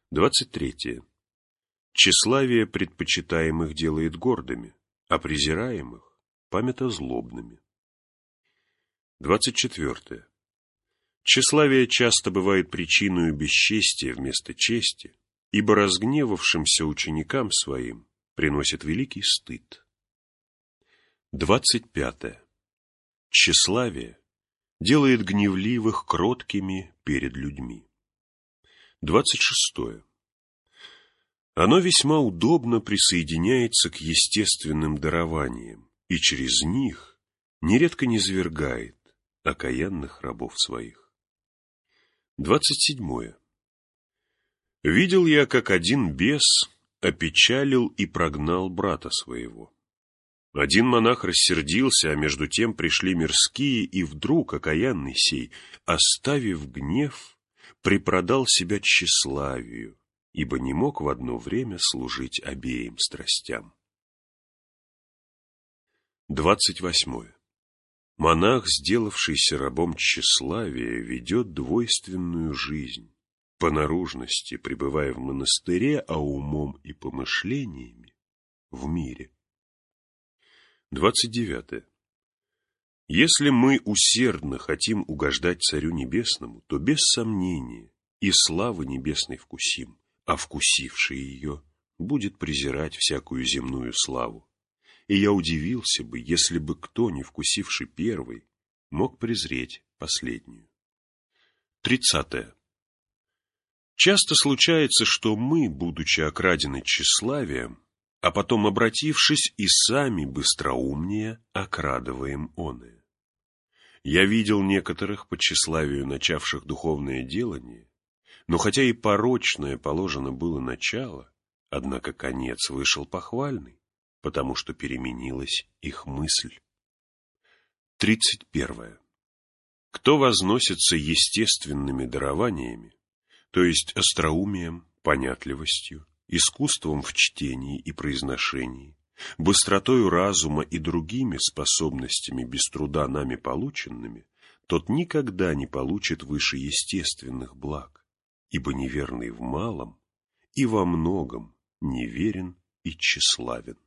23. Тщеславие предпочитаемых делает гордыми, а презираемых — памятозлобными. 24. Тщеславие часто бывает причиной бесчестия вместо чести, ибо разгневавшимся ученикам своим приносит великий стыд. 25. Тщеславие делает гневливых кроткими перед людьми. 26. Оно весьма удобно присоединяется к естественным дарованиям и через них нередко низвергает окаянных рабов своих. 27. Видел я, как один бес опечалил и прогнал брата своего. Один монах рассердился, а между тем пришли мирские, и вдруг окаянный сей, оставив гнев, припродал себя тщеславию, ибо не мог в одно время служить обеим страстям. 28. Монах, сделавшийся рабом тщеславия, ведет двойственную жизнь, по наружности пребывая в монастыре, а умом и помышлениями в мире. 29. Если мы усердно хотим угождать Царю Небесному, то без сомнения и славы небесной вкусим, а вкусивший ее будет презирать всякую земную славу. И я удивился бы, если бы кто, не вкусивший первой, мог презреть последнюю. 30. Часто случается, что мы, будучи окрадены тщеславием, а потом, обратившись, и сами быстроумнее окрадываем оное. Я видел некоторых по тщеславию начавших духовное делание, но хотя и порочное положено было начало, однако конец вышел похвальный, потому что переменилась их мысль. 31. Кто возносится естественными дарованиями, то есть остроумием, понятливостью, искусством в чтении и произношении, быстротою разума и другими способностями без труда нами полученными, тот никогда не получит выше естественных благ, ибо неверный в малом и во многом неверен и тщеславен.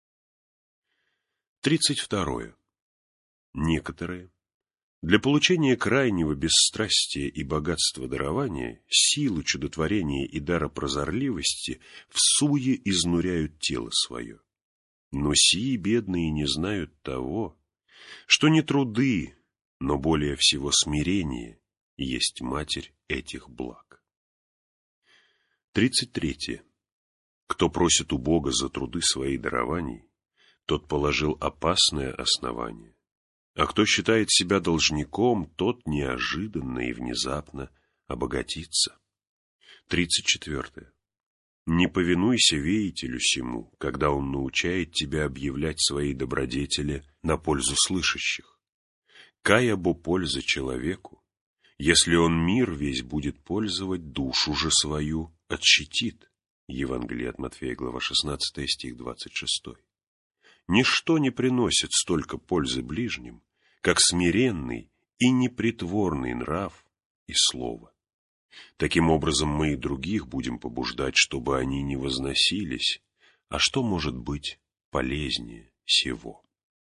32. Некоторые для получения крайнего бесстрастия и богатства дарования, силы чудотворения и дара прозорливости всуе изнуряют тело свое. Но сии бедные не знают того, что не труды, но более всего смирение есть матерь этих благ. 33. Кто просит у Бога за труды свои дарований, тот положил опасное основание. А кто считает себя должником, тот неожиданно и внезапно обогатится. 34. Не повинуйся веятелю сему, когда он научает тебя объявлять свои добродетели на пользу слышащих. Кая бо польза человеку, если он мир весь будет пользовать, душу же свою отщитит. Евангелие от Матфея, глава 16, стих 26. Ничто не приносит столько пользы ближним, как смиренный и непритворный нрав и слово. Таким образом, мы и других будем побуждать, чтобы они не возносились, а что может быть полезнее сего?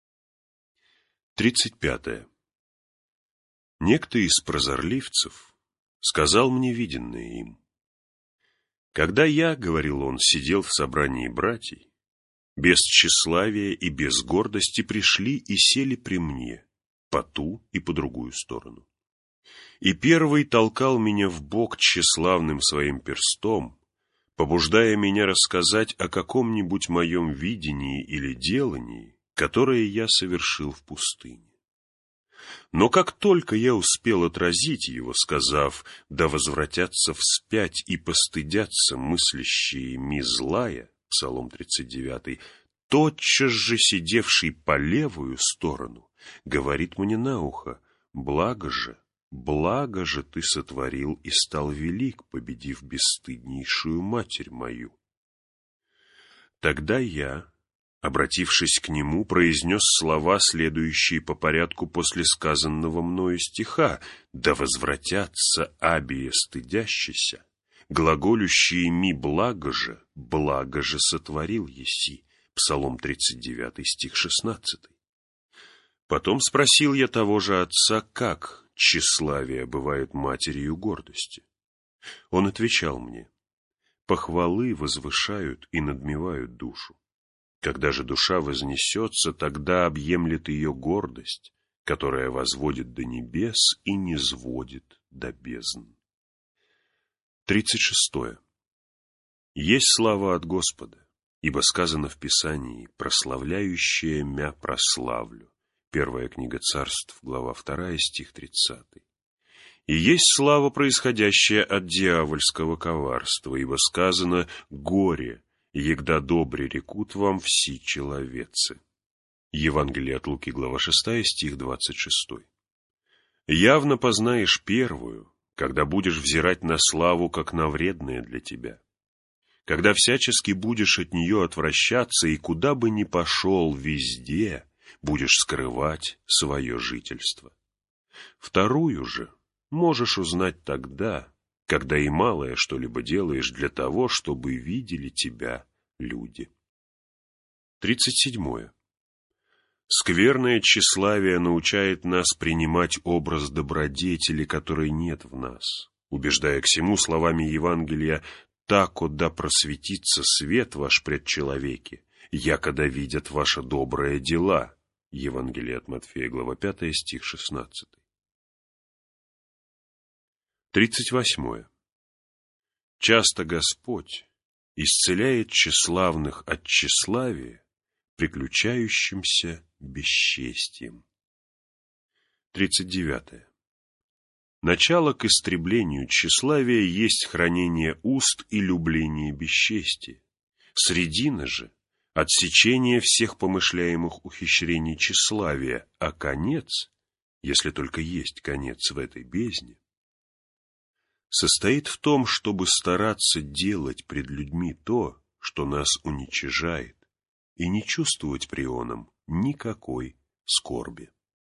35. Некто из прозорливцев сказал мне виденное им. Когда я, говорил он, сидел в собрании братьев, без тщеславия и без гордости пришли и сели при мне, по ту и по другую сторону. И первый толкал меня в бок тщеславным своим перстом, побуждая меня рассказать о каком-нибудь моем видении или делании, которое я совершил в пустыне. Но как только я успел отразить его, сказав: «Да возвратятся вспять и постыдятся мыслящие ми злая», Псалом 39, тотчас же сидевший по левую сторону говорит мне на ухо: благо же ты сотворил и стал велик, победив бесстыднейшую матерь мою». Тогда я, обратившись к нему, произнес слова, следующие по порядку после сказанного мною стиха: «Да возвратятся абия стыдящийся, глаголющие ми благо же сотворил еси. Псалом 39, стих 16. Потом спросил я того же отца, как тщеславие бывает матерью гордости. Он отвечал мне: похвалы возвышают и надмевают душу. Когда же душа вознесется, тогда объемлет ее гордость, которая возводит до небес и низводит до бездн. 36. Есть слава от Господа, ибо сказано в Писании: прославляющая мя прославлю. Первая книга Царств, глава 2, стих 30. И есть слава, происходящая от дьявольского коварства, ибо сказано: горе, егда добре рекут вам все человецы. Евангелие от Луки, глава 6, стих 26. Явно познаешь первую, когда будешь взирать на славу, как на вредное для тебя, когда всячески будешь от нее отвращаться, и куда бы ни пошел, везде будешь скрывать свое жительство. Вторую же можешь узнать тогда, когда и малое что-либо делаешь для того, чтобы видели тебя люди. 37. Скверное тщеславие научает нас принимать образ добродетели, которой нет в нас, убеждая к сему словами Евангелия: «Тако да просветится свет ваш пред человеки, якода видят ваши добрые дела». Евангелие от Матфея, глава 5, стих 16. 38. Часто Господь исцеляет тщеславных от тщеславия приключающимся бесчестием. 39. Начало к истреблению тщеславия есть хранение уст и любление бесчестия. Средина же — отсечение всех помышляемых ухищрений тщеславия, а конец, если только есть конец в этой бездне, состоит в том, чтобы стараться делать пред людьми то, что нас уничижает, и не чувствовать при оном никакой скорби.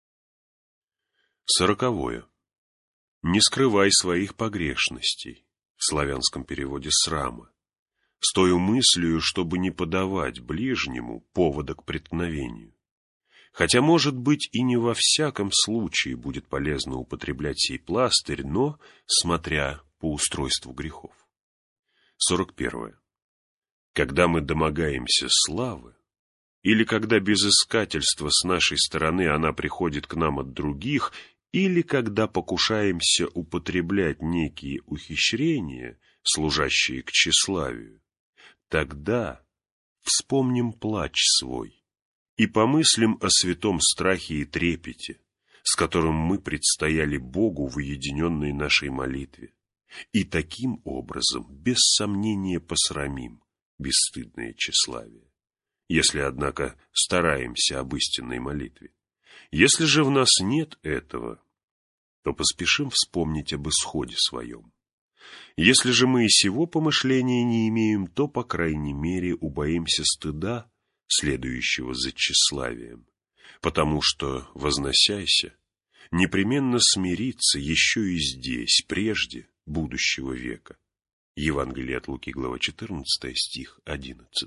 40. Не скрывай своих погрешностей, в славянском переводе срама, с той мыслью, чтобы не подавать ближнему повода к преткновению. Хотя, может быть, и не во всяком случае будет полезно употреблять сей пластырь, но смотря по устройству грехов. 41. Когда мы домогаемся славы, или когда без искательства с нашей стороны она приходит к нам от других, или когда покушаемся употреблять некие ухищрения, служащие к тщеславию, тогда вспомним плач свой и помыслим о святом страхе и трепете, с которым мы предстояли Богу в уединенной нашей молитве, и таким образом, без сомнения, посрамим бесстыдное тщеславие, если, однако, стараемся об истинной молитве. Если же в нас нет этого, то поспешим вспомнить об исходе своем. Если же мы и сего помышления не имеем, то, по крайней мере, убоимся стыда, следующего за тщеславием, потому что, возносяйся, непременно смириться еще и здесь, прежде будущего века. Евангелие от Луки, глава 14, стих 11.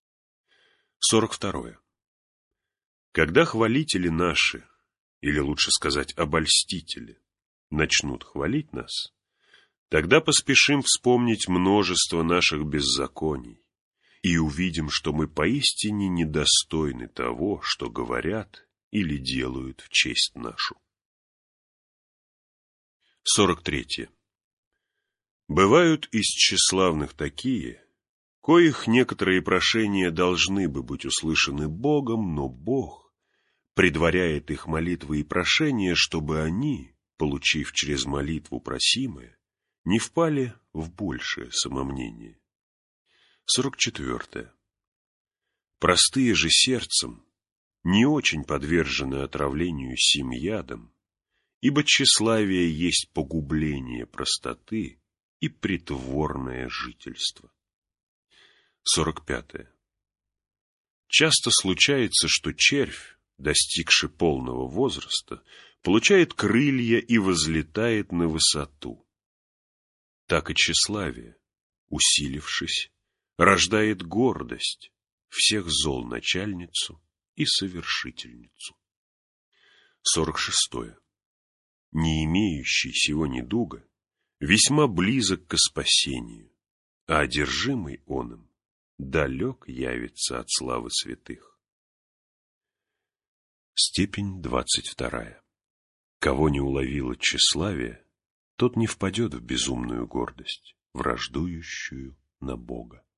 42. Когда хвалители наши, или лучше сказать обольстители, начнут хвалить нас, тогда поспешим вспомнить множество наших беззаконий и увидим, что мы поистине недостойны того, что говорят или делают в честь нашу. 43. Бывают из тщеславных такие, коих некоторые прошения должны бы быть услышаны Богом, но Бог предваряет их молитвы и прошения, чтобы они, получив через молитву просимое, не впали в большее самомнение. 44. Простые же сердцем не очень подвержены отравлению сим ядом, ибо тщеславие есть погубление простоты и притворное жительство. 45. Часто случается, что червь, достигший полного возраста, получает крылья и возлетает на высоту. так и тщеславие, усилившись, рождает гордость, всех зол начальницу и совершительницу. 46. Не имеющий сего недуга весьма близок ко спасению, а одержимый он им далек явится от славы святых. Степень 22. Кого не уловило тщеславие, тот не впадет в безумную гордость, враждующую на Бога.